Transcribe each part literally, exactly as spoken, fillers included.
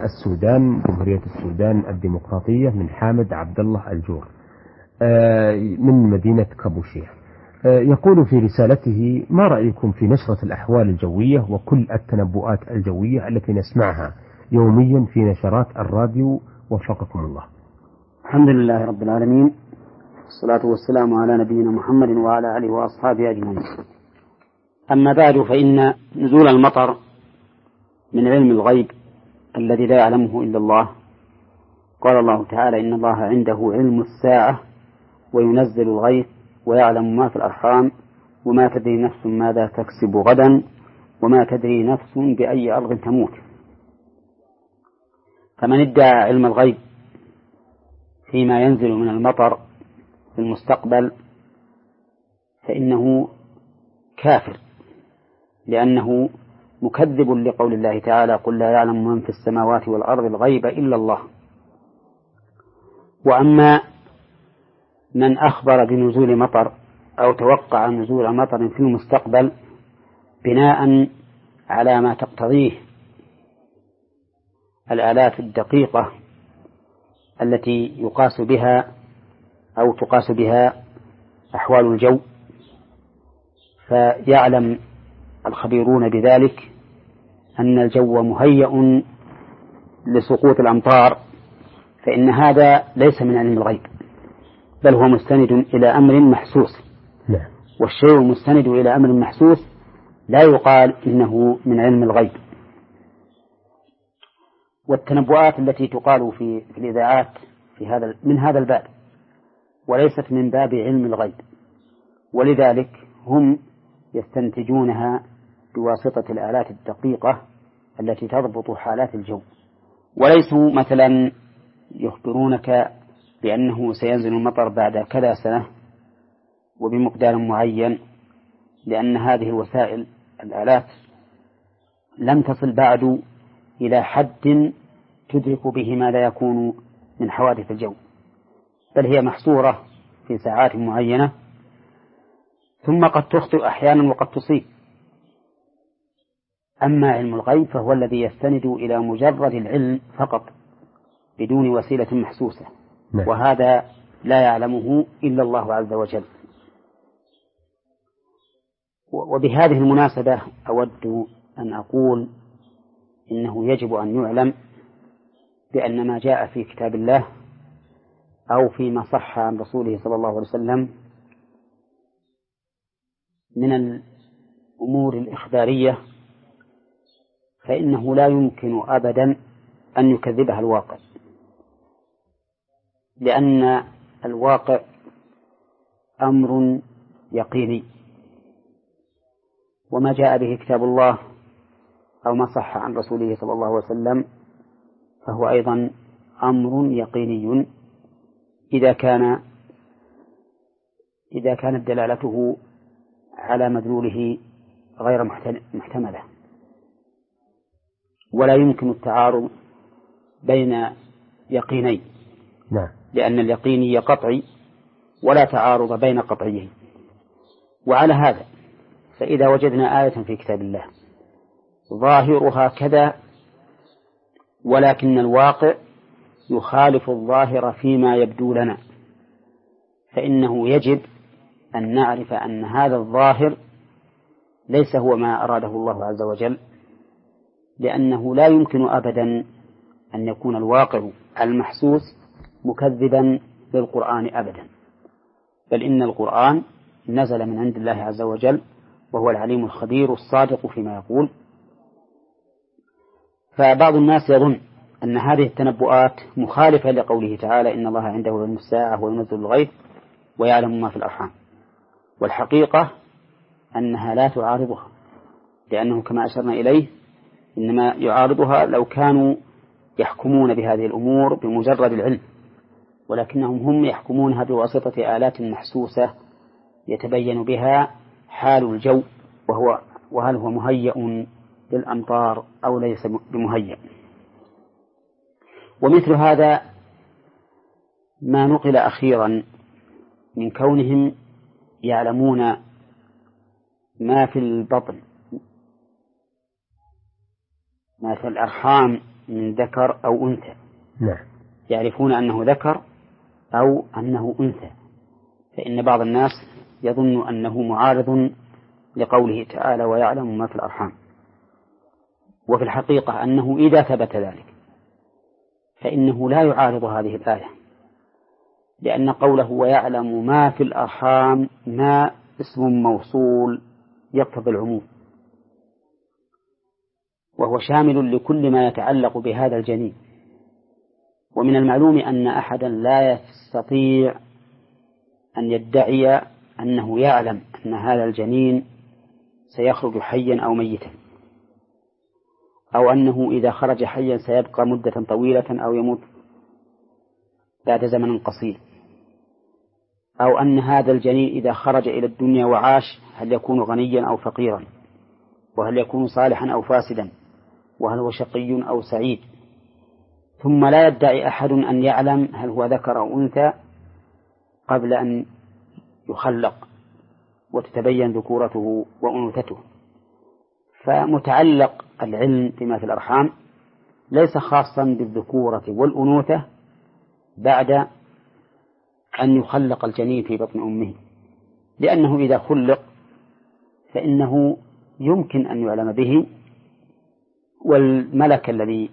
السودان، جمهورية السودان الديمقراطية، من حامد عبد الله الجور من مدينة كابوشير. يقول في رسالته: ما رأيكم في نشرة الأحوال الجوية وكل التنبؤات الجوية التي نسمعها يوميا في نشرات الراديو، وفقكم الله؟ الحمد لله رب العالمين، والصلاة والسلام على نبينا محمد وعلى آله وأصحابه أجمعين. أما بعد، فإن نزول المطر من علم الغيب الذي لا يعلمه إلا الله. قال الله تعالى: إن الله عنده علم الساعة وينزل الغيث ويعلم ما في الأرحام وما تدري نفس ماذا تكسب غدا وما تدري نفس بأي أرض تموت. فمن ادعى علم الغيب فيما ينزل من المطر في المستقبل فإنه كافر، لأنه مكذب لقول الله تعالى: قل لا يعلم من في السماوات والأرض الغيب إلا الله. وأما من أخبر بنزول مطر أو توقع نزول مطر في المستقبل بناء على ما تقتضيه الآلات الدقيقة التي يقاس بها أو تقاس بها أحوال الجو، فيعلم الخبيرون بذلك أن الجو مهيأ لسقوط الأمطار، فإن هذا ليس من علم الغيب، بل هو مستند إلى أمر محسوس. والشيء المستند إلى أمر محسوس لا يقال إنه من علم الغيب. والتنبؤات التي تقال في الإذاعات في هذا من هذا الباب، وليست من باب علم الغيب، ولذلك هم يستنتجونها بواسطة الآلات الدقيقة التي تضبط حالات الجو، وليسوا مثلا يخبرونك بأنه سينزل المطر بعد كذا سنة وبمقدار معين، لأن هذه الوسائل الآلات لم تصل بعد إلى حد تدرك به ما لا يكون من حوادث الجو، بل هي محصورة في ساعات معينة، ثم قد تخطئ أحيانا وقد تصيب. أما علم الغيب فهو الذي يستند إلى مجرد العلم فقط بدون وسيلة محسوسة، وهذا لا يعلمه إلا الله عز وجل. وبهذه المناسبة أود أن أقول إنه يجب أن يعلم بأن ما جاء في كتاب الله أو فيما صح عن رسوله صلى الله عليه وسلم من الأمور الإخبارية فإنه لا يمكن أبدا أن يكذبها الواقع، لأن الواقع أمر يقيني، وما جاء به كتاب الله أو ما صح عن رسوله صلى الله عليه وسلم فهو أيضا أمر يقيني إذا كان إذا كانت دلالته على مدلوله غير محتملة، ولا يمكن التعارض بين يقينين، لأن اليقيني قطعي ولا تعارض بين قطعيين. وعلى هذا فإذا وجدنا آية في كتاب الله ظاهرها كذا ولكن الواقع يخالف الظاهر فيما يبدو لنا، فإنه يجب أن نعرف أن هذا الظاهر ليس هو ما أراده الله عز وجل، لأنه لا يمكن أبدا أن يكون الواقع المحسوس مكذبا للقرآن أبدا، بل إن القرآن نزل من عند الله عز وجل وهو العليم الخبير الصادق فيما يقول. فبعض الناس يظن أن هذه التنبؤات مخالفة لقوله تعالى: إن الله عنده علم الساعة وينزل الغيث ويعلم ما في الأرحام، والحقيقة أنها لا تعارضها، لأنه كما أشرنا إليه إنما يعارضها لو كانوا يحكمون بهذه الأمور بمجرد العلم، ولكنهم هم يحكمونها بواسطة آلات محسوسة يتبين بها حال الجو، وهو وهل هو مهيأ للأمطار أو ليس بمهيأ. ومثل هذا ما نقل أخيرا من كونهم يعلمون ما في البطن، ما في الأرحام من ذكر أو أنثى. نعم. يعرفون أنه ذكر أو أنه أنثى، فإن بعض الناس يظن أنه معارض لقوله تعالى ويعلم ما في الأرحام، وفي الحقيقة أنه إذا ثبت ذلك فإنه لا يعارض هذه الآية، لأن قوله ويعلم ما في الأرحام ما اسم موصول يقتضي العموم، وهو شامل لكل ما يتعلق بهذا الجنين. ومن المعلوم أن أحدا لا يستطيع أن يدعي أنه يعلم أن هذا الجنين سيخرج حيا أو ميتا، أو أنه إذا خرج حيا سيبقى مدة طويلة أو يموت بعد زمن قصير، أو أن هذا الجنين إذا خرج إلى الدنيا وعاش هل يكون غنيا أو فقيرا، وهل يكون صالحا أو فاسدا، وهل هو شقي أو سعيد. ثم لا يدعي أحد أن يعلم هل هو ذكر أو أنثى قبل أن يخلق وتتبين ذكورته وأنوثته. فمتعلق العلم فيما في الأرحام ليس خاصا بالذكورة والأنوثة بعد أن يخلق الجنين في بطن أمه، لأنه إذا خلق فإنه يمكن أن يعلم به، والملك الذي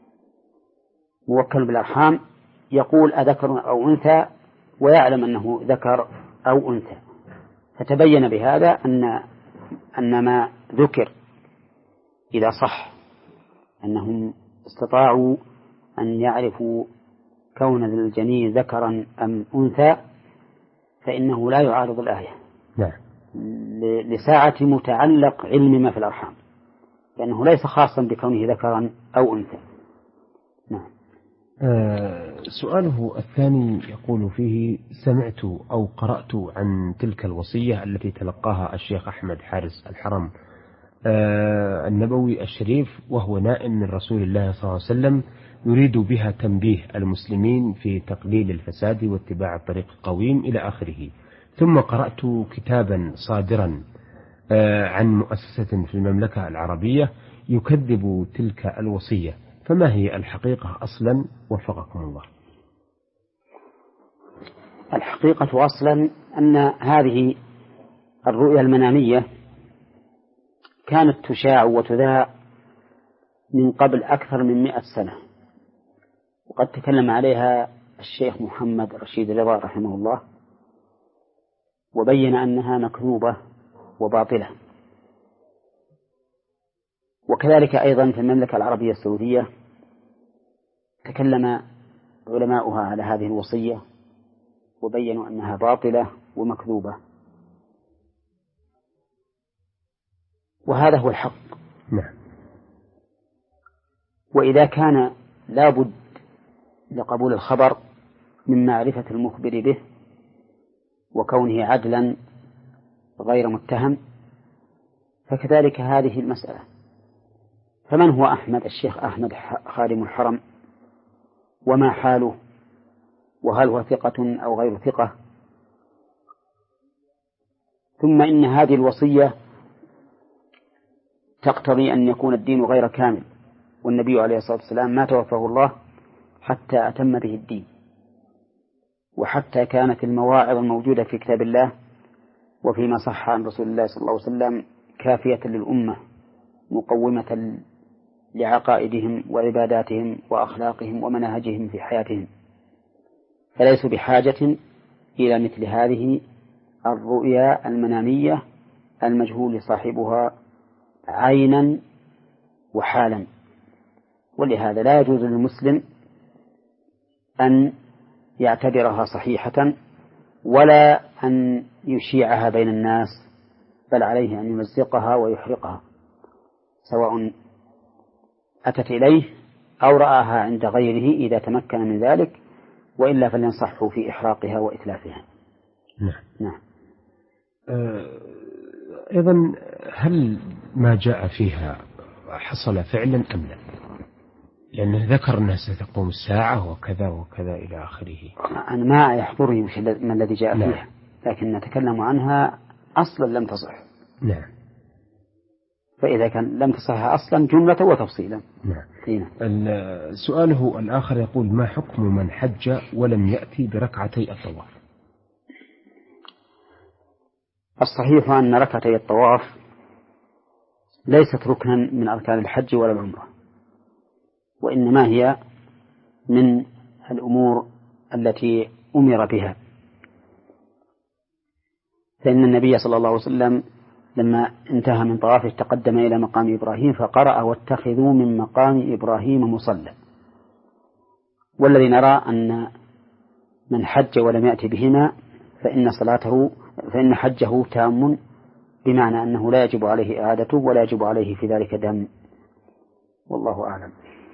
موكل بالأرحام يقول أذكر أو أنثى ويعلم أنه ذكر أو أنثى. فتبين بهذا أن أن ما ذكر إذا صح أنهم استطاعوا أن يعرفوا كون الجنين ذكرا أم أنثى فإنه لا يعارض الآية. نعم. لساعة متعلق علم ما في الأرحام، لأنه ليس خاصا بكونه ذكرا أو أنثى. نعم. آه سؤاله الثاني يقول فيه: سمعت أو قرأت عن تلك الوصية التي تلقاها الشيخ أحمد حارس الحرم آه النبوي الشريف وهو نائم من رسول الله صلى الله عليه وسلم، يريد بها تنبيه المسلمين في تقليل الفساد واتباع الطريق القويم إلى آخره. ثم قرأت كتابا صادرا آه عن مؤسسة في المملكة العربية يكذب تلك الوصية، فما هي الحقيقة أصلا وفقكم الله؟ الحقيقة أصلا أن هذه الرؤيا المنامية كانت تشاع وتذاع من قبل أكثر من مئة سنة، وقد تكلم عليها الشيخ محمد رشيد رضا رحمه الله وبين أنها مكذوبة وباطلة. وكذلك أيضا في المملكة العربية السعودية تكلم علماؤها على هذه الوصية وبينوا أنها باطلة ومكذوبة، وهذا هو الحق. نعم. وإذا كان لابد لقبول الخبر من معرفة المخبر به وكونه عدلا غير متهم، فكذلك هذه المسألة. فمن هو أحمد الشيخ أحمد خادم الحرم، وما حاله، وهل هو ثقة أو غير ثقة؟ ثم إن هذه الوصية تقتضي أن يكون الدين غير كامل، والنبي عليه الصلاة والسلام ما توفاه الله حتى أتم به الدين، وحتى كانت المواعظ الموجودة في كتاب الله وفيما صح عن رسول الله صلى الله عليه وسلم كافية للأمة مقومة لعقائدهم وعباداتهم وأخلاقهم ومناهجهم في حياتهم، فليسوا بحاجة إلى مثل هذه الرؤيا المنامية المجهول صاحبها عينا وحالا. ولهذا لا يجوز للمسلم أن يعتبرها صحيحة ولا أن يشيعها بين الناس، بل عليه أن يمزقها ويحرقها سواء أتت إليه أو رآها عند غيره إذا تمكن من ذلك، وإلا فلينصحه في إحراقها وإتلافها. نعم. نعم. أيضا هل ما جاء فيها حصل فعلا أم لا؟ لأنه ذكر أنها ستقوم الساعة وكذا وكذا إلى آخره. أنا ما يحضرني ما الذي جاء نعم. فيها، لكن نتكلم عنها أصلا لم تصح. نعم. فإذا كان لم تصح أصلا جملة وتفصيلا. نعم. سؤاله الآخر يقول: ما حكم من حج ولم يأتي بركعتي الطواف؟ الصحيح أن ركعتي الطواف ليست ركنا من أركان الحج ولا العمرة، وإنما هي من الأمور التي أمر بها، فإن النبي صلى الله عليه وسلم لما انتهى من طوافه تقدم إلى مقام إبراهيم فقرأ: واتخذوا من مقام إبراهيم مصلى. والذي نرى أن من حج ولم يأتي بهما فإن صلاته فإن حجه تام، بمعنى أنه لا يجب عليه إعادته ولا يجب عليه في ذلك دم. والله أعلم.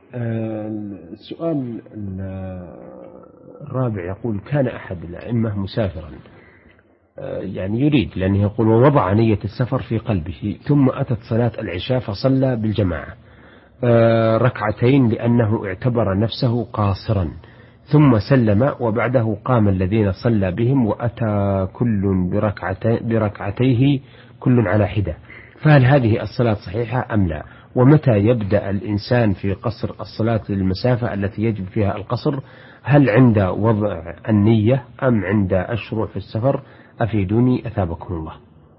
السؤال الرابع يقول: كان أحد الأئمة مسافرا، يعني يريد، لأنه يقول: ووضع نية السفر في قلبه، ثم أتت صلاة العشاء فصلى بالجماعة ركعتين لأنه اعتبر نفسه قاصرا، ثم سلم وبعده قام الذين صلى بهم وأتى كل بركعتي بركعتيه كل على حدة، فهل هذه الصلاة صحيحة أم لا؟ ومتى يبدأ الإنسان في قصر الصلاة للمسافة التي يجب فيها القصر؟ هل عند وضع النية أم عند الشروع في السفر؟ أفيدوني أثابكم الله.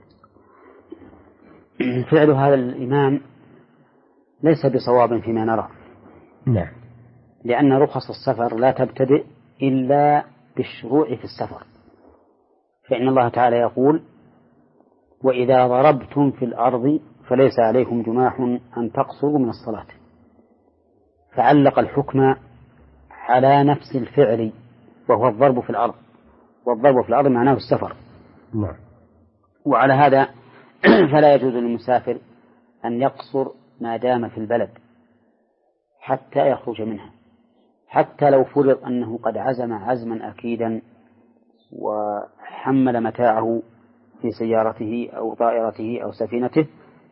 فعل هذا الإمام ليس بصواب فيما نرى. نعم. لأن رخص السفر لا تبتدئ إلا بالشروع في السفر، فإن الله تعالى يقول: وإذا ضربتم في الأرض فليس عليكم جناح أن تقصروا من الصلاة، فعلق الحكم على نفس الفعل وهو الضرب في الأرض، والضرب في الأرض معناه السفر. نعم. وعلى هذا فلا يجوز للمسافر أن يقصر ما دام في البلد حتى يخرج منها، حتى لو فرض أنه قد عزم عزما أكيدا وحمل متاعه في سيارته أو طائرته أو سفينته،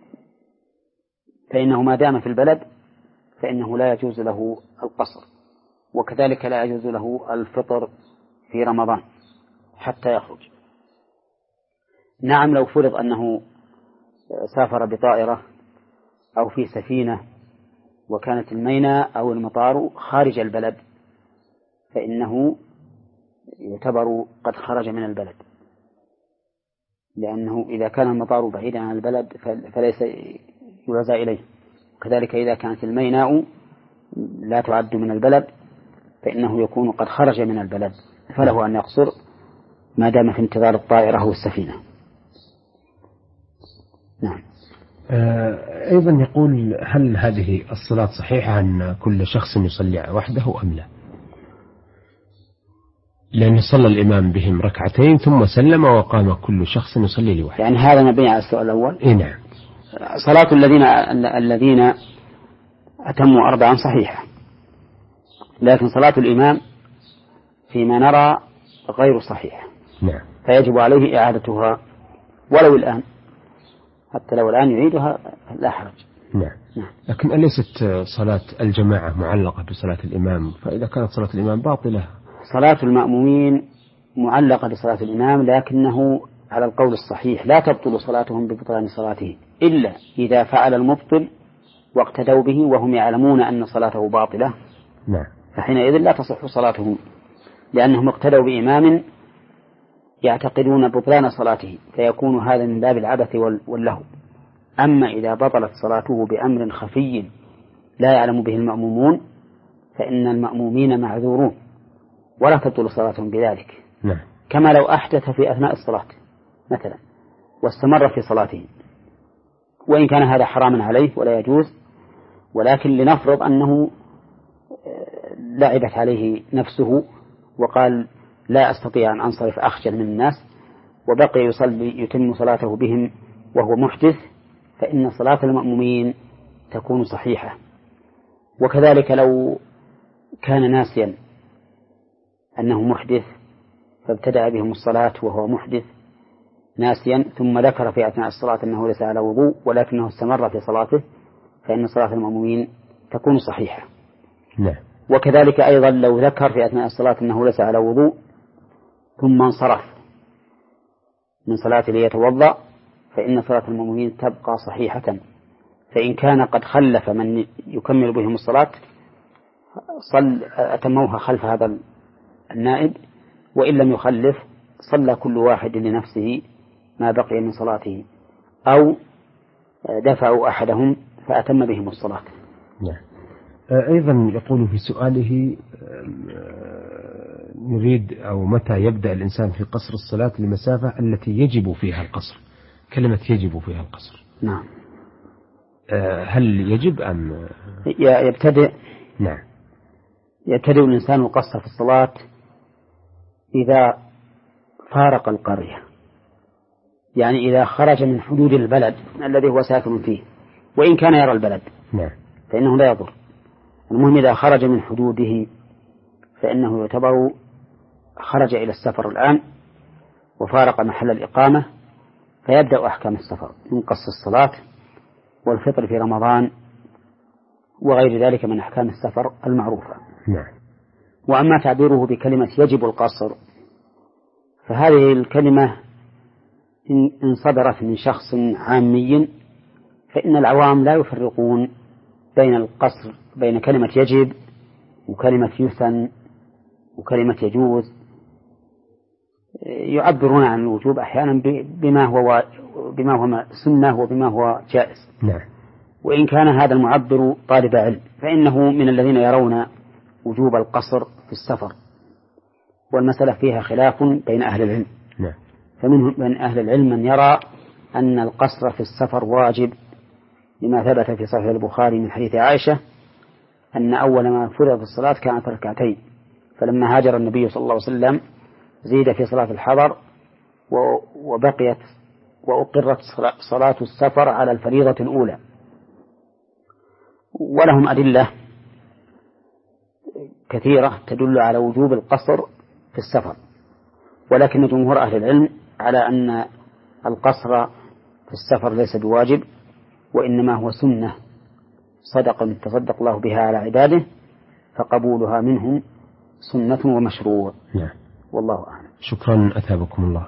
فإنه ما دام في البلد فإنه لا يجوز له القصر، وكذلك لا يجوز له الفطر في رمضان حتى يخرج. نعم، لو فرض أنه سافر بطائرة أو في سفينة وكانت الميناء أو المطار خارج البلد فإنه يعتبر قد خرج من البلد، لأنه إذا كان المطار بعيدا عن البلد فليس يوزى إليه، وكذلك إذا كانت الميناء لا تعد من البلد فإنه يكون قد خرج من البلد، فله أن يقصر ما دام في انتظار الطائرة أو السفينة. نعم. أيضا يقول: هل هذه الصلاة صحيحة أن كل شخص يصلي وحده أم لا؟ لأن صلى الإمام بهم ركعتين ثم سلم وقام كل شخص يصلي لوحده. يعني هذا مبني على السؤال الأول. إيه نعم. صلاة الذين الذين أتموا أربعا صحيحة، لكن صلاة الإمام فيما نرى غير صحيحة. نعم. فيجب عليه إعادتها ولو الآن، حتى لو الآن يعيدها لا حرج. نعم. نعم. لكن أليست صلاة الجماعة معلقة بصلاة الإمام؟ فإذا كانت صلاة الإمام باطلة. صلاة المأمومين معلقة بصلاة الإمام، لكنه على القول الصحيح لا تبطل صلاتهم ببطلان صلاته إلا إذا فعل المبطل واقتدوا به وهم يعلمون أن صلاته باطلة. نعم. فحينئذ لا تصح صلاتهم، لأنهم اقتدوا بإمام يعتقدون بطلان صلاته، فيكون هذا من باب العبث واللهو. أما إذا بطلت صلاته بأمر خفي لا يعلم به المأمومون فإن المأمومين معذورون ولا تبطل صلاتهم بذلك. نعم. كما لو أحدث في أثناء الصلاة مثلا واستمر في صلاته، وإن كان هذا حراما عليه ولا يجوز، ولكن لنفرض أنه لعبت عليه نفسه وقال لا أستطيع أن أنصرف أخجل من الناس، وبقي يصلي يتم صلاته بهم وهو محدث، فإن صلاة المأمومين تكون صحيحة. وكذلك لو كان ناسيا أنه محدث فابتدأ بهم الصلاة وهو محدث ناسيا، ثم ذكر في أثناء الصلاة أنه ليس على وضوء ولكنه استمر في صلاته، فإن صلاة المأمومين تكون صحيحة. نعم. وكذلك أيضا لو ذكر في أثناء الصلاة أنه ليس على وضوء ثم انصرف من صلاة ليتوضأ فإن صلاة المأمومين تبقى صحيحة فإن كان قد خلف من يكمل بهم الصلاة صل أتموها خلف هذا النائب، وإن لم يخلف صلى كل واحد لنفسه ما بقي من صلاته، أو دفعوا أحدهم فأتم بهم الصلاة. نعم. أيضا يقول في سؤاله نريد أو متى يبدأ الإنسان في قصر الصلاة لمسافة التي يجب فيها القصر، كلمة يجب فيها القصر. نعم. هل يجب أم يبتدئ؟ نعم. يبتدئ الإنسان القصر في الصلاة إذا فارق القرية، يعني إذا خرج من حدود البلد الذي هو ساكن فيه، وإن كان يرى البلد نعم. فإنه لا يضر. المهم إذا خرج من حدوده فإنه يعتبر خرج إلى السفر الآن وفارق محل الإقامة، فيبدأ أحكام السفر من قص الصلاة والفطر في رمضان وغير ذلك من أحكام السفر المعروفة. نعم. وأما تعبيره بكلمة يجب القصر فهذه الكلمة إن صدرت من شخص عامي فإن العوام لا يفرقون بين القصر بين كلمة يجب وكلمة يثن وكلمة يجوز، يعبرون عن الوجوب أحيانا بما هو بما هو سنة وبما هو جائز. نعم. وإن كان هذا المعبر طالب علم فإنه من الذين يرون وجوب القصر في السفر، والمسألة فيها خلاف بين أهل العلم. نعم. فمنهم من أهل العلم من يرى أن القصر في السفر واجب، لما ثبت في صحيح البخاري من حديث عائشة أن أول ما فرض في الصلاة كانت ركعتين، فلما هاجر النبي صلى الله عليه وسلم زيد في صلاة الحضر وبقيت وأقرت صلاة السفر على الفريضة الأولى. ولهم أدلة كثيرة تدل على وجوب القصر في السفر، ولكن جمهور أهل العلم على أن القصر في السفر ليس بواجب، وإنما هو سنة صدقة تصدق الله بها على عباده، فقبولها منهم سنة ومشروع. نعم. والله أعلم. شكرا أثابكم الله.